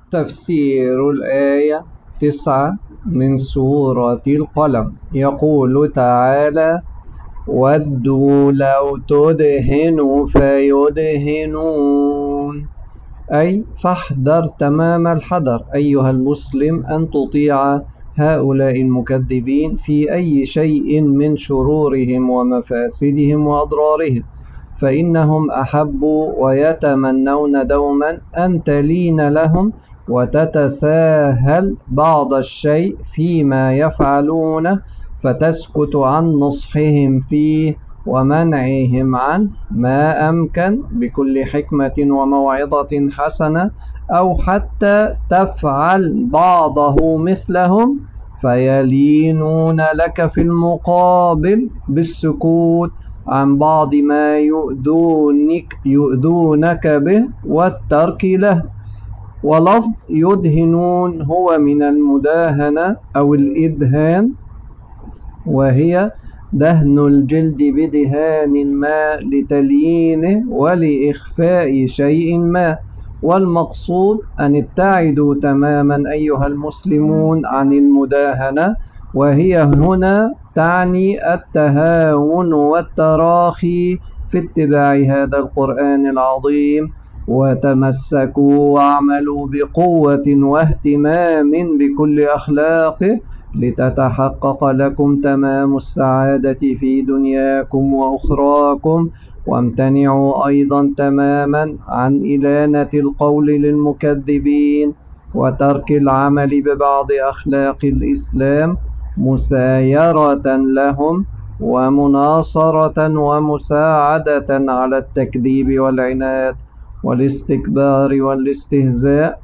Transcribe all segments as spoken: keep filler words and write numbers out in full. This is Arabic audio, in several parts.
تفسير الآية تسعة من سورة القلم. يقول تعالى: ودوا لو تدهن فيدهنون، أي فاحذر تمام الحذر أيها المسلم أن تطيع هؤلاء المكذبين في أي شيء من شرورهم ومفاسدهم وأضرارهم، فإنهم أحبوا ويتمنون دوما أن تلين لهم وتتساهل بعض الشيء فيما يفعلونه، فتسكت عن نصحهم فيه ومنعهم عنه ما أمكن بكل حكمة وموعظة حسنة، أو حتى تفعل بعضه مثلهم فيلينون لك في المقابل بالسكوت عن بعض ما يؤذونك, يؤذونك به والترك له. ولفظ يدهنون هو من المداهنة أو الإدهان، وهي دهن الجلد بدهان ما لتليينه ولإخفاء شيء ما، والمقصود أن ابتعدوا تماما أيها المسلمون عن المداهنة، وهي هنا تعني التهاون والتراخي في اتباع هذا القرآن العظيم. وتمسكوا واعملوا بقوة واهتمام بكل أخلاقه لتتحقق لكم تمام السعادة في دنياكم وأخراكم، وامتنعوا أيضا تماما عن إلانة القول للمكذبين وترك العمل ببعض أخلاق الإسلام مسايرة لهم ومناصرة ومساعدة على التكذيب والعناد والاستكبار والاستهزاء،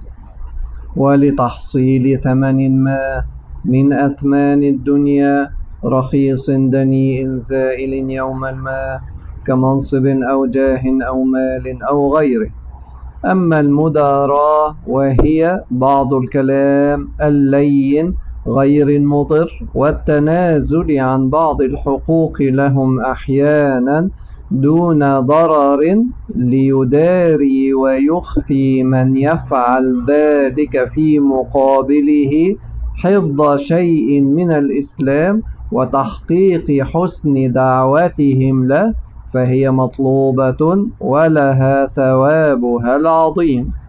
ولتحصيل ثمن ما من أثمان الدنيا رخيص دنيء زائل يوما ما، كمنصب أو جاه أو مال أو غيره. أما المداراة وهي بعض الكلام اللين غير المضر والتنازل عن بعض الحقوق لهم أحيانا دون ضرر ليداري ويخفي من يفعل ذلك في مقابله حفظ شيء من الإسلام وتحقيق حسن دعوتهم له، فهي مطلوبة ولها ثوابها العظيم.